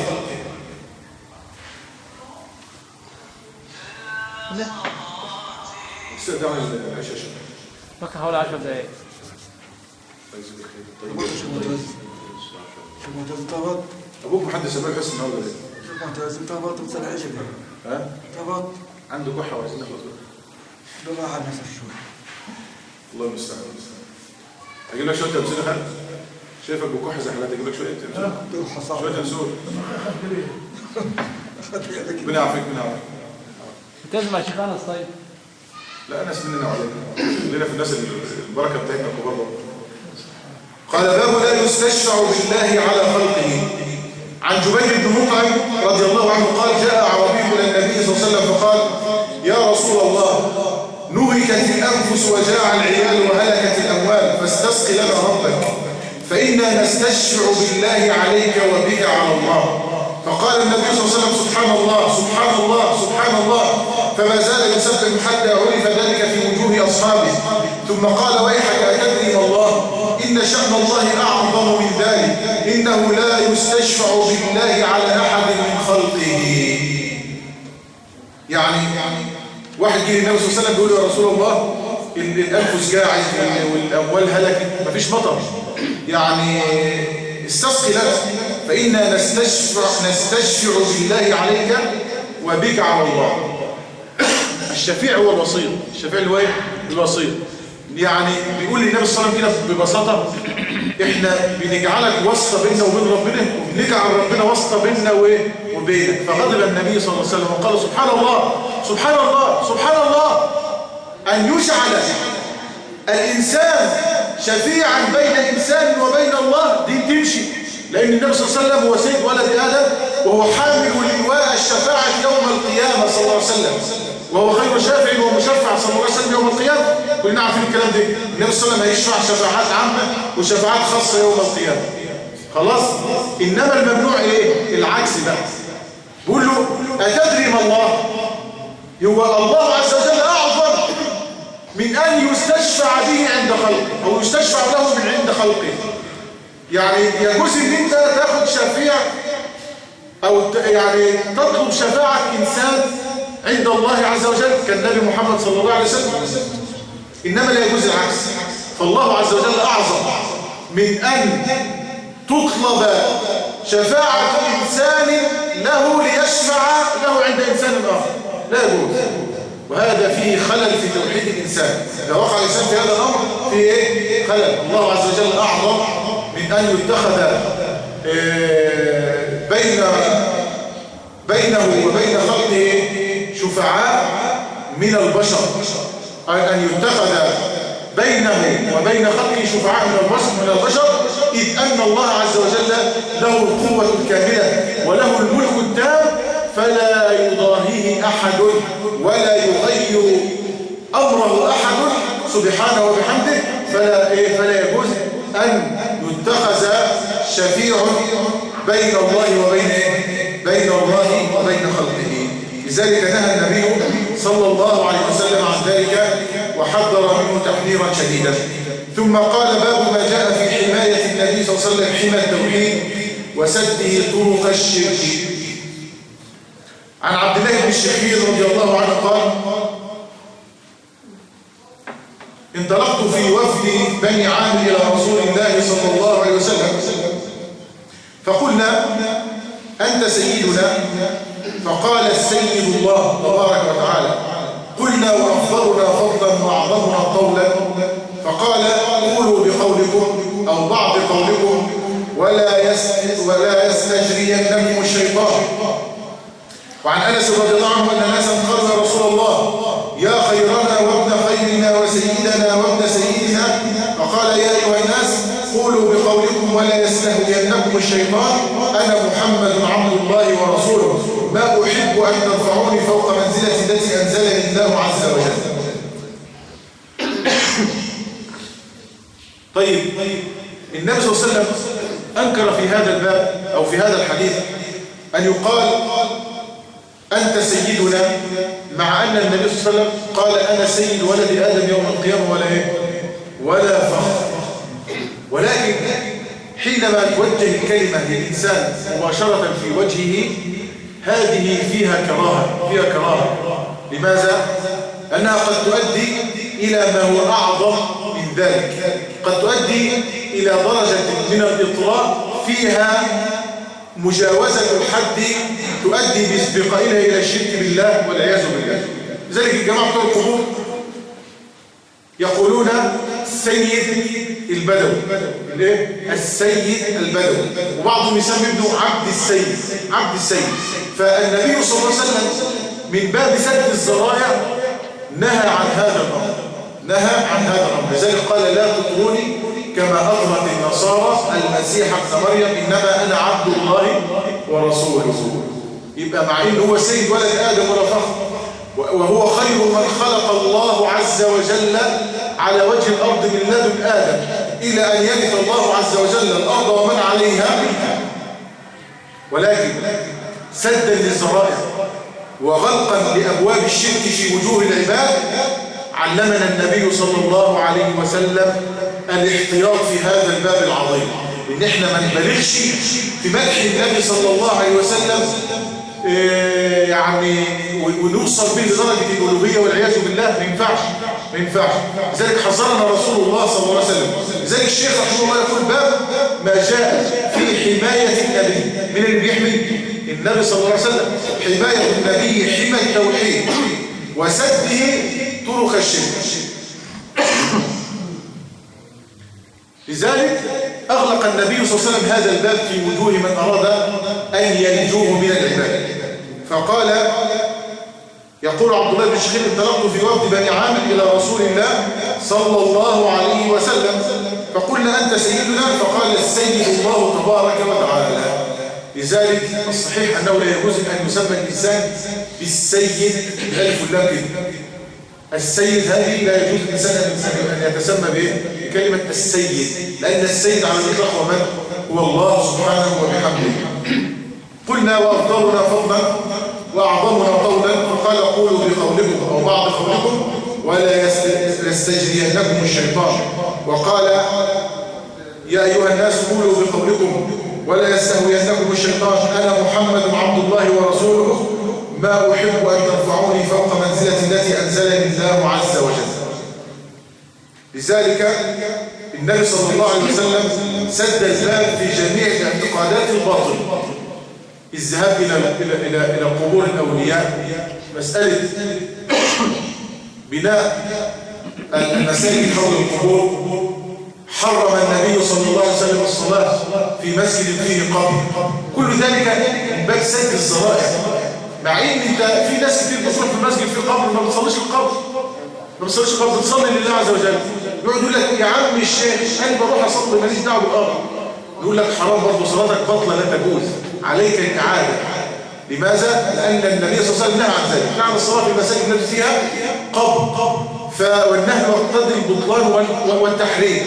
Speaker 1: استدعى الشاشة
Speaker 3: بقى حوالي 10 دقائق.
Speaker 1: أبوك محدث أبوك حسن النهارده ليه؟
Speaker 2: معتز انت هبط وصل عجل.
Speaker 1: ها؟
Speaker 2: هبط
Speaker 1: عنده كحة وعايزين ناخد
Speaker 2: له راحة نفس الشوي.
Speaker 1: الله المستعان. أجيب لك شوية تمثيل خالد. شايفك بكحة زي حالاتك، أجيب لك شوية تمثيل. شوية تمثيل. ربنا يعافيك ربنا يعافيك.
Speaker 3: بتسمع شيخ أنس طيب؟
Speaker 1: لا أنس مننا وعلينا. لنا في الناس البركة بتاعتنا كبار برضه. قال باب لا يستشفع بالله على خلقه. عن جبير بن مطعم رضي الله عنه قال جاء أعرابي إلى النبي صلى الله عليه وسلم فقال يا رسول الله نهكت الأنفس وجاع العيال وهلكت الأموال فاستسق لنا ربك فإنا نستشفع بالله عليك وبك على الله. فقال النبي صلى الله عليه وسلم سبحان الله سبحان الله سبحان الله فما زال يسبح حتى عرف ذلك في وجوه أصحابه. ثم قال ويحك أتدري ما الله إن شأن الله أعظم من ذلك إنه لا يستشفع بالله على أحد من خلقه. يعني واحد جه النبي صلى الله عليه وسلم بيقول يا رسول الله الأنفس جاعت والأموال هلكت مفيش مطر، يعني استسقي لنا فإنا نستشفع بالله عليك وبك على الله. الشفيع هو الوسيط، الشفيع اللي هو الوسيط. يعني بيقول للنبي صلى الله عليه وسلم كده ببساطة احنا بنجعلك واسطة بيننا وبين ربنا وبنجعل ربنا واسطة بيننا وبينك. فغضب النبي صلى الله عليه وسلم وقال سبحان الله سبحان الله سبحان الله أن يجعل الإنسان شفيعا بين إنسان وبين الله دي تمشي، لأن النبي صلى الله عليه وسلم هو سيد ولد آدم وهو حامل لواء الشفاعة يوم القيامة صلى الله عليه وسلم، وهو خير شافع ومشفع صلى الله عليه وسلم يوم القيامة. كلنا عارفين الكلام ده. النبي صلى الله عليه وسلم هيشفع شفاعات عامة وشفاعات خاصة يوم القيامة. خلاص؟ إنما الممنوع إيه؟ العكس بقى. بيقول له أتدري ما الله؟ هو الله عز وجل أعظم من أن يستشفع به عند خلقه أو يستشفع له من عند خلقه. يعني يجوز إن أنت تاخد شفيع أو يعني تطلب شفاعة إنسان عند الله عز وجل كالنبي محمد صلى الله عليه وسلم، إنما لا يجوز العكس. فالله عز وجل أعظم من أن تطلب شفاعة إنسان له ليشفع له عند إنسان آخر، لا يجوز. وهذا فيه خلل في توحيد الإنسان. إذا وقع الإنسان في هذا الأمر فيه إيه؟ خلل. الله عز وجل أعظم من أن يتخذ بينه وبين خلقه شفعاء من البشر، أي أن يتخذ بينه وبين خلقه شفعاء من البشر إذ أن الله عز وجل له القوة الكاملة وله الملك التام فلا يضاهيه أحد ولا يغير أمره أحد سبحانه وبحمده. فلا يجوز أن يتخذ شفيع بين الله وبين خلقه. لذلك نهى النبي صلى الله عليه وسلم عن ذلك وحذر منه تحذيرا شديدا. ثم قال باب ما جاء في حماية النبي صلى الله عليه وسلم حمى التوحيد وسده طرق الشرك. عن عبد الله بن الشخير رضي الله عنه قال انطلقت في وفد بني عامر إلى رسول الله صلى الله عليه وسلم فقلنا أنت سيدنا فقال السيد الله تبارك وتعالى: قلنا وأفضلنا فضلا وأعظمنا قولا. فقال: قولوا بقولكم أو بعض قولكم ولا يستجرينكم الشيطان. وعن أنس رضي الله عنه أن ناسا قالوا: يا رسول الله، يا خيرنا وابن خيرنا وسيدنا وابن سيدنا. فقال: يا أيها الناس، قولوا بقولكم ولا يستهوينكم الشيطان، أنا محمد عبد الله ورسوله، ما أحب أن ترفعوني فوق منزلتي التي أنزلني الله عز وجل. طيب، النبي صلى الله عليه وسلم أنكر في هذا الباب أو في هذا الحديث أن يقال أنت سيدنا، مع أن النبي صلى الله عليه وسلم قال: أنا سيد ولد آدم يوم القيامة ولا فخر. ولكن حينما توجه الكلمة للإنسان مباشرة في وجهه، هذه فيها كراهة. لماذا؟ أنها قد تؤدي إلى ما هو أعظم من ذلك، قد تؤدي إلى درجة من الإطراء فيها مجاوزة الحد تؤدي بقائلها إلى الشرك بالله والعياذ بالله. لذلك الجماعة بتوع القبور يقولون سيد البدوي، السيد البدوي، وبعضهم يسمي ابنه عبد السيد. فالنبي صلى الله عليه وسلم من باب سد الذرائع نهى عن هذا الأمر. لذلك قال: لا تطروني كما أطرت النصارى المسيح ابن مريم، إنما أنا عبد الله ورسوله. يبقى مع إنه هو سيد ولد آدم ولا فخر، وهو خير من خلق الله عز وجل على وجه الأرض من لدن آدم إلى أن يرث الله عز وجل الأرض ومن عليها، ولكن سدا للذرائع وغلقا لأبواب الشرك في وجوه العباد، علمنا النبي صلى الله عليه وسلم الاحتياط في هذا الباب العظيم، إن احنا ما نبالغش في مدح النبي صلى الله عليه وسلم يعني ونوصل به لدرجة الألوهية والعياذ بالله. ما ينفعش. لذلك حذرنا رسول الله صلى الله عليه وسلم. لذلك الشيخ رحمه الله يقول: باب ما جاء في حماية النبي. من اللي بيحمي النبي صلى الله عليه وسلم؟ حماية النبي، حمى التوحيد وسده طرق الشرك. لذلك أغلق النبي صلى الله عليه وسلم هذا الباب في وجوه من أراد أن يلجوه من العباد. فقال: يقول عبد الله بن شخير: انطلقت في وفد بني عامر إلى رسول الله صلى الله عليه وسلم، فقلنا: أنت سيدنا؟ فقال: السيد الله تبارك وتعالى. لذلك الصحيح أنه لا يجوز أن يسمى الإنسان بالسيد بألف واللام كده. السيد هذه لا يجوز الإنسان أن يتسمى بكلمة السيد، لأن السيد على الإطلاق هو من؟ هو الله سبحانه وبحمده. قلنا: وأفضلنا فضلا وأعظمنا قولا. فقال: قولوا بقولكم أو بعض قولكم ولا يستجرينكم الشيطان. وقال: يا أيها الناس، قولوا بقولكم ولا يستهوينكم الشيطان، أنا محمد عبد الله ورسوله، ما أحب أن ترفعوني فوق منزلتي التي أنزلني الله عز وجل. لذلك النبي صلى الله عليه وسلم سد الباب في جميع الاعتقادات الباطلة. الذهاب إلى قبور الأولياء، مسألة بناء المساجد حول القبور، حرم النبي صلى الله عليه وسلم الصلاة في مسجد فيه قبر. كل ذلك من باب سد الذرائع. مع ان انت في ناس كتير بتروح في المسجد في قبر ما بتصليش القبر، بتصلي لله عز وجل. يقول لك: يا عم الشيخ انا بروح اصلي ماليش دعوه بالقبر. يقول لك: حرام برضه، صلاتك باطله لا تجوز، عليك الاعاده. لماذا؟ لان النبي صلى الله عليه وسلم نهى عن ذلك، نهى عن الصلاه في المساجد التي فيها قبر. والنهي يقتضي البطلان والتحريم.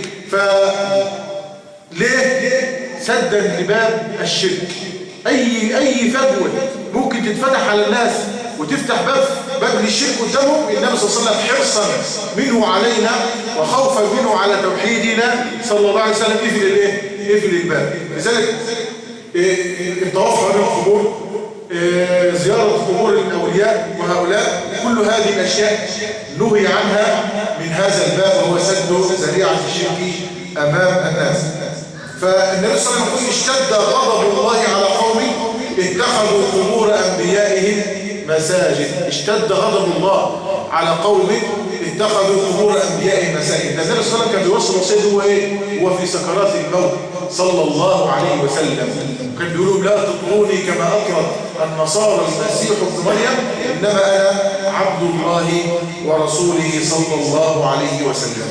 Speaker 1: ليه؟ سدا لباب الشرك. اي فجوه ممكن تتفتح على الناس وتفتح باب للشرك قدامهم، النبي صلى الله عليه وسلم حرصا منه علينا وخوفا منه على توحيدنا صلى الله عليه وسلم قفل الباب. لذلك الطواف حول القبور، زيارة قبور الأولياء وهؤلاء، كل هذه الأشياء نهي عنها من هذا الباب، وهو سد ذريعة الشرك أمام الناس. فالنبي صلى الله عليه وسلم يقول: اشتد غضب الله على قوم اتخذوا قبور أنبيائهم مساجد. اشتد غضب الله على قوم اتخذوا قبور أنبيائهم مساجد. النبي صلى الله عليه وسلم كان بيوصل وصيته هو ايه؟ هو في سكرات الموت صلى الله عليه وسلم. كان بيقول لهم لا تطروني كما أطرت النصارى المسيح ابن مريم، إنما أنا عبد الله ورسوله صلى الله عليه وسلم.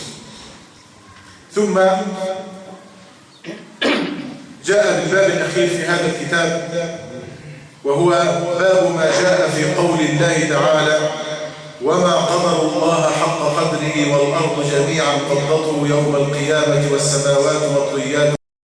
Speaker 1: ثم جاء بالباب الأخير في هذا الكتاب، وهو باب ما جاء في قول الله تعالى: وما قدر الله حق قدره والأرض جميعا قبضته يوم القيامة والسماوات مطويات